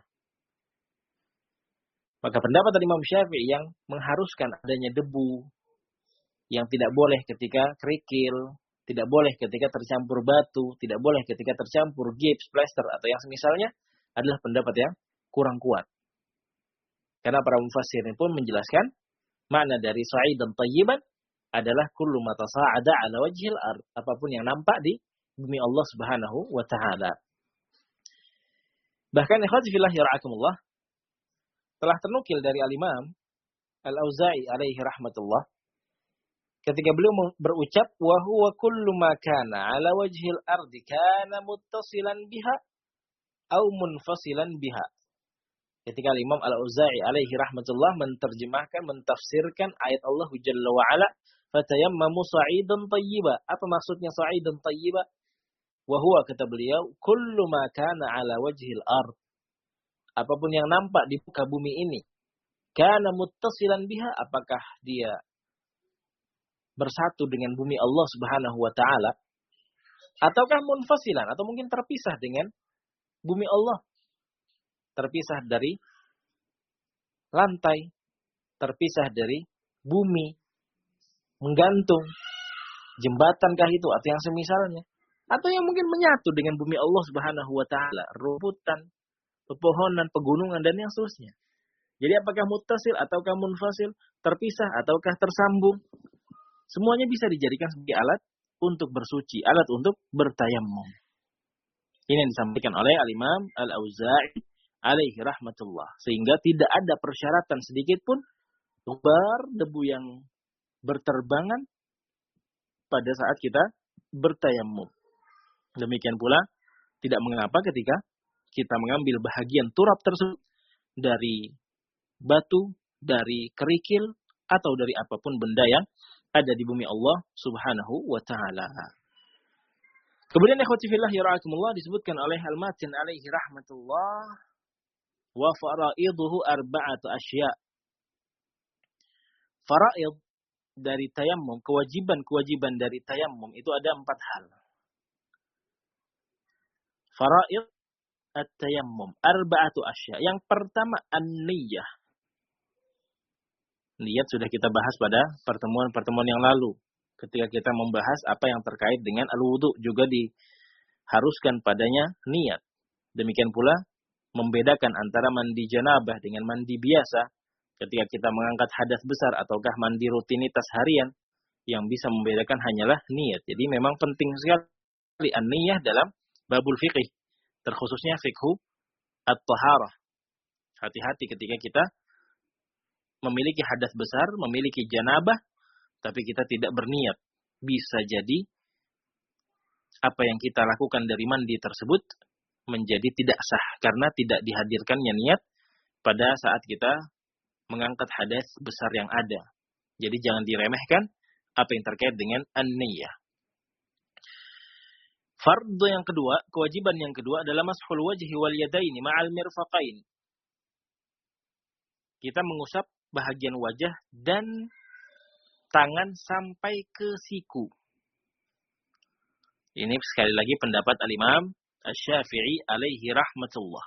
A: Maka pendapat dari Imam Syafi'i yang mengharuskan adanya debu, yang tidak boleh ketika kerikil, tidak boleh ketika tercampur batu, tidak boleh ketika tercampur gips, plester, atau yang semisalnya, adalah pendapat yang kurang kuat. Karena para mufassir pun menjelaskan makna dari sa'idan tayyiban adalah kullu ma tasa'ada 'ala wajhil ard, apapun yang nampak di bumi Allah Subhanahu wa taala. Bahkan ikhwati fillah yara'akumullah, telah ternukil dari al-Imam Al-Auza'i alaihi rahmatullah, ketika beliau berucap, wa huwa kullu ma kana 'ala wajhil ardi kana muttasilan biha au munfasilan biha. Ketika Imam Al-Auza'i alaihi rahmatullah menterjemahkan, mentafsirkan ayat Allah Jalla wa Ala, fatayammamu sa'idan tayyiba. Apa maksudnya sa'idan tayyiba? Wa huwa, kata beliau, kullu ma kana 'ala wajhil ard. Apapun yang nampak di muka bumi ini, kana muttasilan biha, apakah dia bersatu dengan bumi Allah Subhanahu wa taala, ataukah munfasilan, atau mungkin terpisah dengan bumi Allah, terpisah dari lantai, terpisah dari bumi, menggantung, jembatankah itu, atau yang semisalnya, atau yang mungkin menyatu dengan bumi Allah Subhanahu wa taala, rumputan, pepohonan, pegunungan, dan yang seterusnya. Jadi apakah muttasil ataukah munfasil, terpisah ataukah tersambung, semuanya bisa dijadikan sebagai alat untuk bersuci, alat untuk bertayammum. Ini yang disampaikan oleh Al-Imam Al-Auza'i alaihi rahmatullah. Sehingga tidak ada persyaratan sedikit pun gubar debu yang berterbangan pada saat kita bertayammum. Demikian pula tidak mengapa ketika kita mengambil bahagian turab tersebut dari batu, dari kerikil, atau dari apapun benda yang ada di bumi Allah Subhanahu wa taala. Kemudian ikhwati fillah yara'akumullah, disebutkan oleh Al-Matin alaihi rahmatullah, wa fara'iduhu arba'atu asya. Fara'id dari tayammum, kewajiban-kewajiban dari tayammum itu ada empat hal. Fara'id at-tayammum arba'atu asya. Yang pertama an-niyah. Niat sudah kita bahas pada pertemuan-pertemuan yang lalu. Ketika kita membahas apa yang terkait dengan al-wudu, juga diharuskan padanya niat. Demikian pula membedakan antara mandi janabah dengan mandi biasa. ketika kita mengangkat hadas besar ataukah mandi rutinitas harian, yang bisa membedakan hanyalah niat. Jadi memang penting sekali an-niyah dalam babul fiqih, terkhususnya fikhu at-taharah. Hati-hati ketika kita memiliki hadas besar, memiliki janabah, tapi kita tidak berniat. Bisa jadi apa yang kita lakukan dari mandi tersebut menjadi tidak sah karena tidak dihadirkannya niat pada saat kita mengangkat hadas besar yang ada. Jadi jangan diremehkan apa yang terkait dengan an-niyah. Fardhu yang kedua, kewajiban yang kedua adalah mashul wajhi wal yadaini ma'al mirfaqain. Kita mengusap bahagian wajah dan tangan sampai ke siku. Ini sekali lagi pendapat al-Imam Asy-Syafi'i alaihi rahmatullah.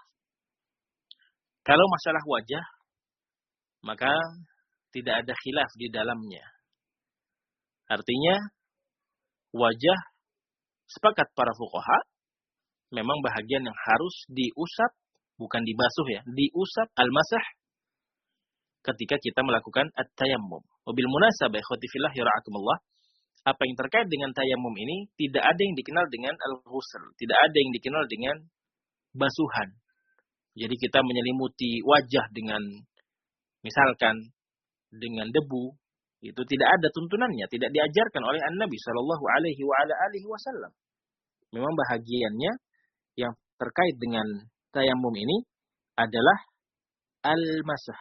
A: Kalau masalah wajah, maka tidak ada khilaf di dalamnya. Artinya, wajah sepakat para fuqaha, memang bahagian yang harus diusap, bukan dibasuh ya, diusap al-masah ketika kita melakukan at-tayammum. Wabil munasabah ikhwati fillah yara'akumullah, apa yang terkait dengan tayammum ini tidak ada yang dikenal dengan al-ghusl, tidak ada yang dikenal dengan basuhan. Jadi kita menyelimuti wajah dengan misalkan dengan debu, itu tidak ada tuntunannya, tidak diajarkan oleh An-Nabi Shallallahu Alaihi Wasallam. Memang bahagiannya yang terkait dengan tayammum ini adalah al-masah,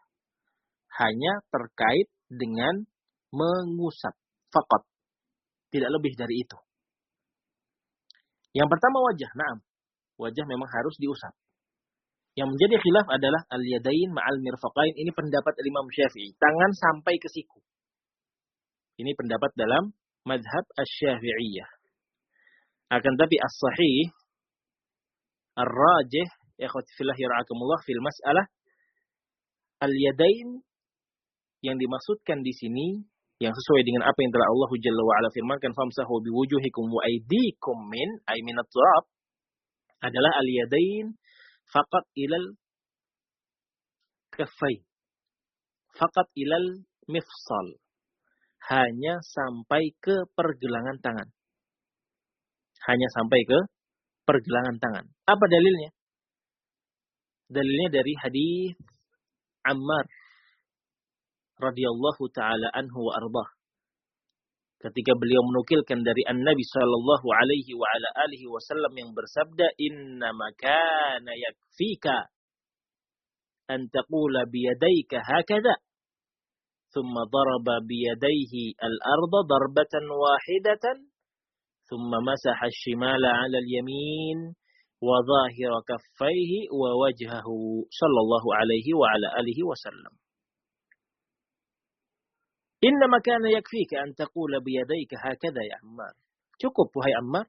A: hanya terkait dengan mengusap, faqat, tidak lebih dari itu. Yang pertama wajah, naam, wajah memang harus diusap. Yang menjadi khilaf adalah al-yadain ma'al mirfaqain. Ini pendapat Imam Syafi'i. Tangan sampai ke siku. Ini pendapat dalam mazhab asy-Syafi'iyah. Akan tapi as-sahih, ar-rajih, ikhwati fillah yara'akumullah, fil mas'alah, al-yadain yang dimaksudkan di sini, yang sesuai dengan apa yang telah Allah Jalla wa'ala firmankan, famsahu biwujuhikum wa aydikum min, ay minat turab, adalah al-yadain faqat ilal kaffai, faqat ilal mifsal, hanya sampai ke pergelangan tangan, hanya sampai ke pergelangan tangan. Apa dalilnya? Dalilnya dari hadis Ammar radhiyallahu taala anhu wa ardah, ketika beliau menukilkan dari An-Nabi sallallahu alaihi wa ala alihi wasallam yang bersabda, "Innama kana yakfika an taqula bi yadayka hakadha." Thumma daraba bi yadayhi al-ardha darbatan wahidatan, thumma masaha ash-shimala 'ala al-yamin wa dhahira kaffayhi wa wajhahu sallallahu alaihi wa ala alihi wasallam. Innama kana yakfika an taqula biyadayka hakadha ya Ammar. Cukup wahai Ammar,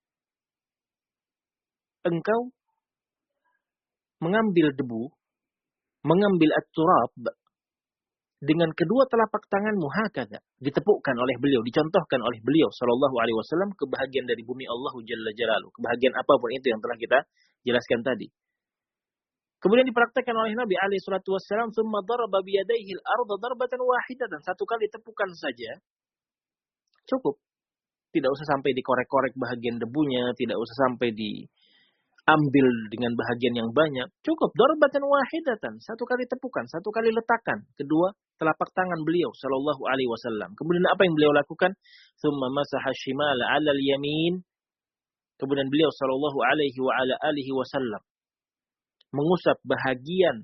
A: engkau mengambil debu, mengambil at-turab dengan kedua telapak tanganmu hakadha, ditepukkan oleh beliau, dicontohkan oleh beliau sallallahu alaihi wasallam ke bahagian dari bumi Allah Jalla Jalaluhu, kebahagiaan apapun itu yang telah kita jelaskan tadi. Kemudian dipraktekkan oleh Nabi alaihi salatu wassalam, "Tsumma daraba bi yadayhi al-ardha darbatan wahidatan." Satu kali tepukan saja cukup. Tidak usah sampai dikorek-korek bahagian debunya, tidak usah sampai diambil dengan bahagian yang banyak. Cukup darbatan wahidatan, satu kali tepukan, satu kali letakkan kedua telapak tangan beliau sallallahu alaihi wasallam. Kemudian apa yang beliau lakukan? "Tsumma masaha shimala 'ala al-yamin." Kemudian beliau sallallahu alaihi wa ala alihi wasallam mengusap bahagian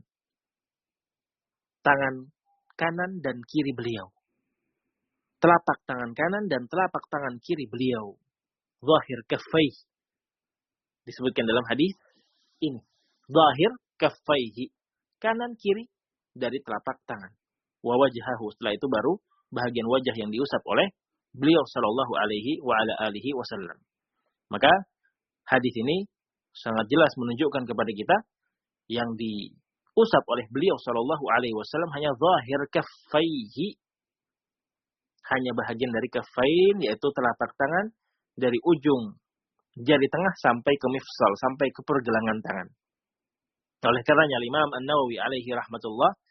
A: tangan kanan dan kiri beliau. Telapak tangan kanan dan telapak tangan kiri beliau. Zahir kaffaihi. Disebutkan dalam hadis ini. Zahir kaffaihi. Kanan kiri dari telapak tangan. Wa wajhahu. Setelah itu baru bahagian wajah yang diusap oleh beliau sallallahu alaihi wa ala alihi wasallam. Maka hadis ini sangat jelas menunjukkan kepada kita yang diusap oleh beliau sallallahu alaihi wasallam hanya zahir kaffaihi, hanya bahagian dari kaffain, yaitu telapak tangan dari ujung jari tengah sampai ke mifsal, sampai ke pergelangan tangan. Oleh karenanya Imam An-Nawawi alaihi rahmatullah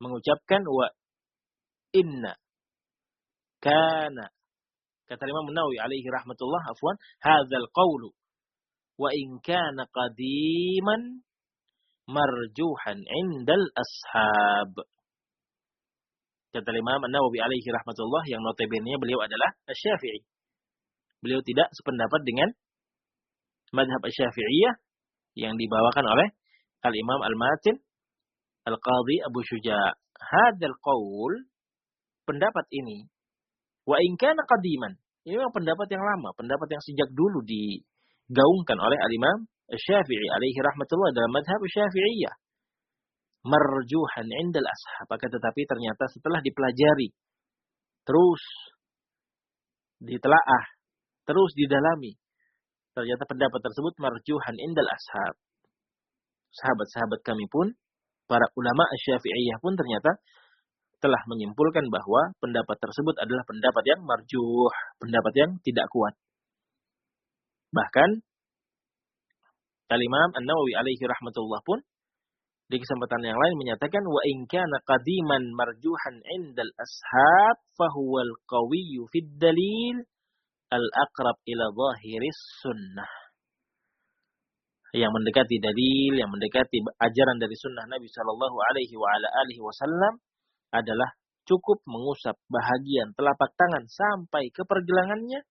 A: mengucapkan wa inna kana, kata Imam Nawawi alaihi rahmatullah, afwan, hadzal qawlu wa in kana qadiman marjuhan indal ashab. Kata Imam Nawawi alaihi rahmatullah, yang notabene beliau adalah Asy-Syafi'i. Beliau tidak sependapat dengan mazhab Asy-Syafi'iyah yang dibawakan oleh Al-Imam Al-Matin Al-Qadhi Abu Syuja'. Hadzal qaul, pendapat ini, wa in kana qadiman, ini memang pendapat yang lama, pendapat yang sejak dulu digaungkan oleh Al-Imam Asy-Syafi'i alaihi rahmatullah dalam mazhab Asy-Syafi'iyah. Marjuhan indal ashab, akan tetapi ternyata setelah dipelajari, terus ditelaah, terus didalami, ternyata pendapat tersebut marjuhan indal ashab. Sahabat-sahabat kami pun, para ulama Asy-Syafi'iyah pun ternyata telah menyimpulkan bahwa pendapat tersebut adalah pendapat yang marjuh, pendapat yang tidak kuat. Bahkan Al-Imam An-Nawawi alaihi rahmatullah pun di kesempatan yang lain menyatakan wa in kana qadiman marjuhan indal ashab fahuwal qawiyyu fid dalil al-aqrab ila zahiris sunnah. Yang mendekati dalil, yang mendekati ajaran dari sunnah Nabi sallallahu alaihi wa ala alihi wasallam adalah cukup mengusap bahagian telapak tangan sampai ke pergelangannya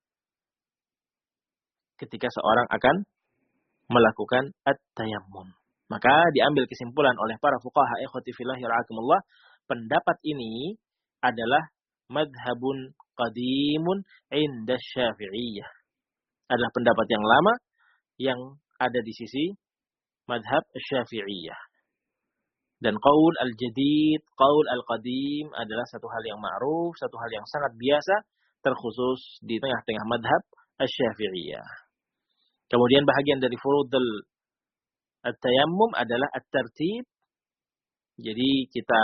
A: ketika seorang akan melakukan at-tayammum. Maka diambil kesimpulan oleh para fuqaha ikhwati fillah yarhakumullah, pendapat ini adalah madhabun qadimun inda Syafi'iyah. Adalah pendapat yang lama yang ada di sisi madhab Syafi'iyah. Dan qaul al-jadid, qaul al-qadim adalah satu hal yang ma'ruf, satu hal yang sangat biasa, terkhusus di tengah-tengah madhab Syafi'iyah. Kemudian bahagian dari furudul at-tayammum adalah at-tartib. Jadi kita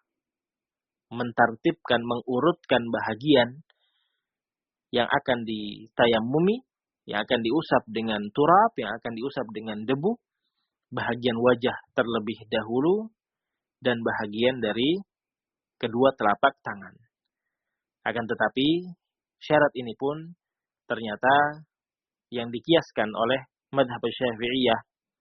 A: mentartibkan, mengurutkan bahagian yang akan ditayammumi, yang akan diusap dengan turab, yang akan diusap dengan debu, bahagian wajah terlebih dahulu, dan bahagian dari kedua telapak tangan. Akan tetapi syarat ini pun ternyata yang dikiaskan oleh madhab Syafi'iyah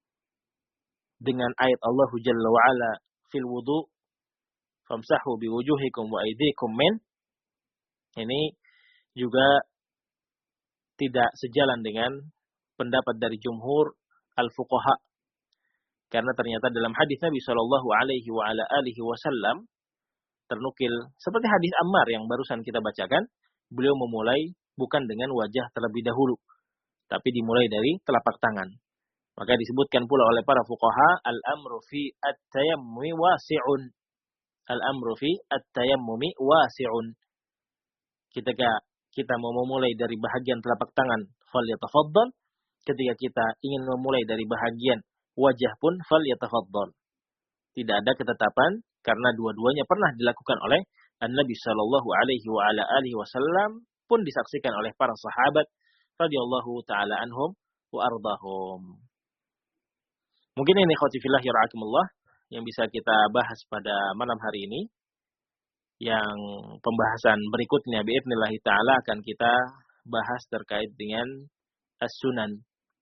A: dengan ayat Allah Jalla wa'ala fil wudu famsahu biwujuhikum wa aydikum min, ini juga tidak sejalan dengan pendapat dari jumhur al-fuqaha, karena ternyata dalam hadis Nabi sallallahu alaihi wa ala alihi wasallam ternukil seperti hadis Ammar yang barusan kita bacakan, beliau memulai bukan dengan wajah terlebih dahulu, tapi dimulai dari telapak tangan. Maka disebutkan pula oleh para fuqaha, al-amru fi at-tayammumi wasi'un. Al-amru fi at-tayammumi wasi'un. Ketika kita mau memulai dari bahagian telapak tangan, falyatafaddal. Ketika kita ingin memulai dari bahagian wajah pun, falyatafaddal. Tidak ada ketetapan, karena dua-duanya pernah dilakukan oleh An-Nabi sallallahu alaihi wa ala alihi wasallam, pun disaksikan oleh para sahabat radhiyallahu taala anhum wa ardahum. Mungkin ini ikhwati fillah yarhakumullah yang bisa kita bahas pada malam hari ini. Yang pembahasan berikutnya biidznillah taala akan kita bahas terkait dengan as-sunan.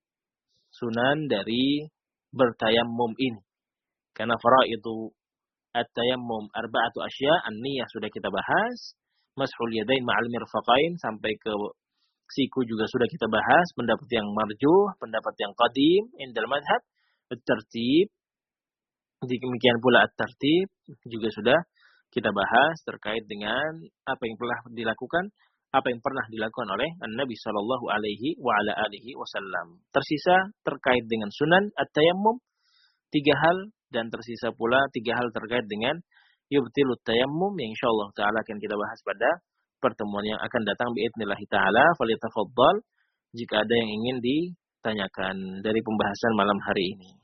A: Sunan dari bertayammum ini. Karena faraidu at-tayammum arba'atu asya, an-niyah sudah kita bahas, mashul yadain ma'al mirfaqain sampai ke siku juga sudah kita bahas, pendapat yang marjuh, pendapat yang qadim indal madhab. At-tartib, demikian pula at-tartib juga sudah kita bahas terkait dengan apa yang telah dilakukan, apa yang pernah dilakukan oleh An-Nabi sallallahu alaihi wa ala alihi wasallam. Tersisa terkait dengan sunan at-tayammum tiga hal, dan tersisa pula tiga hal terkait dengan yubtilut tayammum yang insyaallah taala akan kita bahas pada pertemuan yang akan datang biidznillah taala. Falyatafaddal jika ada yang ingin ditanyakan dari pembahasan malam hari ini.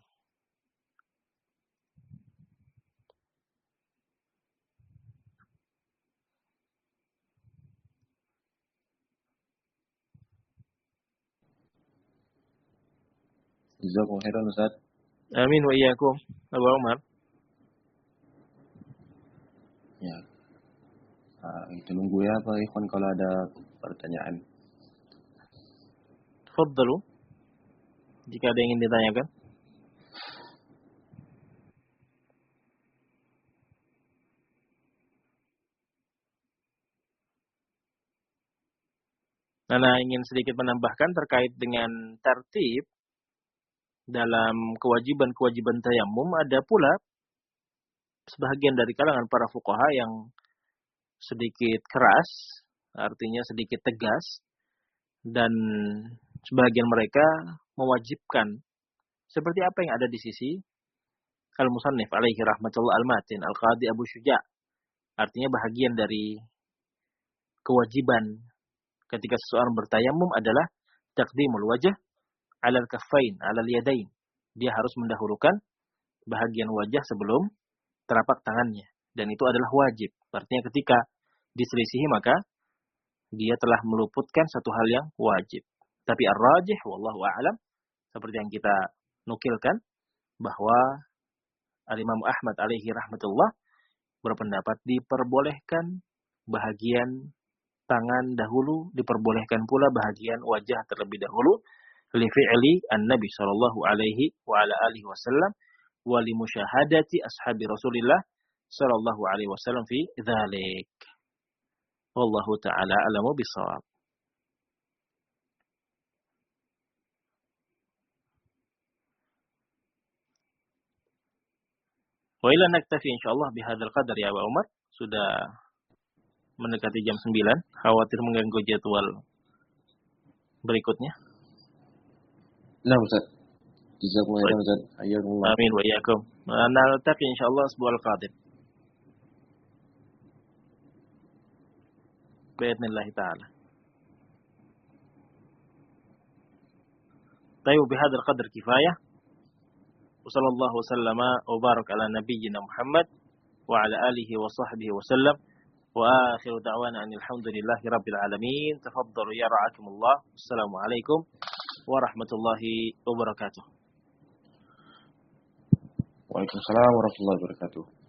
B: Jazakumullah khairan Ustaz.
A: Amin wa iyyakum. Abu Umar.
B: itu nunggu ya Pak Ikhwan kalau ada pertanyaan.
A: Tafadhalu. Jika ada yang ingin ditanyakan. Nana ingin sedikit menambahkan terkait dengan tertib dalam kewajiban-kewajiban tayamum. Ada pula sebahagian dari kalangan para fuqaha yang sedikit keras, artinya sedikit tegas, dan sebahagian mereka mewajibkan seperti apa yang ada di sisi Al-Musannif alaihi rahmatullah al-Matin Al-Qadi Abu Syuja'. Artinya bahagian dari kewajiban ketika seseorang bertayamum adalah taqdimul wajh 'alal kaffain 'alal yadain. Dia harus mendahulukan bahagian wajah sebelum telapak tangannya, dan itu adalah wajib. Artinya ketika diselisihi maka dia telah meluputkan satu hal yang wajib. Tapi ar-rajih wallahu a'lam, seperti yang kita nukilkan, bahwa Al-Imam Ahmad alaihi rahmatullah berpendapat diperbolehkan bahagian tangan dahulu, diperbolehkan pula bahagian wajah terlebih dahulu, li fi'li an-nabi sallallahu alaihi wa ala alihi wasallam wa li musyahadati ashabi Rasulillah sallallahu alaihi wasallam fi dzalik. Wallahu taala a'lamu bissawab. Wa ila naktafi insyaallah bihadzal qadar ya Pak Umar. Sudah mendekati jam sembilan, khawatir mengganggu jadwal berikutnya.
B: Nah Ustaz, jazakumullah khairan Ustaz. Hayyakumullah.
A: Amin wa iyyakum. Naltaqi insyaallah asbu'al qadim. Bi'idznillah ta'ala. Tayyib bihadzal qadar kifayah. Wa sallallahu wasallama wa baraka ala nabiyyina Muhammad wa ala alihi wa sahbihi wa sallam. Wa akhiru da'wana anil hamdulillahi rabbil alamin. Tafaddalu ya ra'akumullah. Assalamualaikum warahmatullahi wabarakatuh.
B: Waalaikumsalam warahmatullahi wabarakatuh.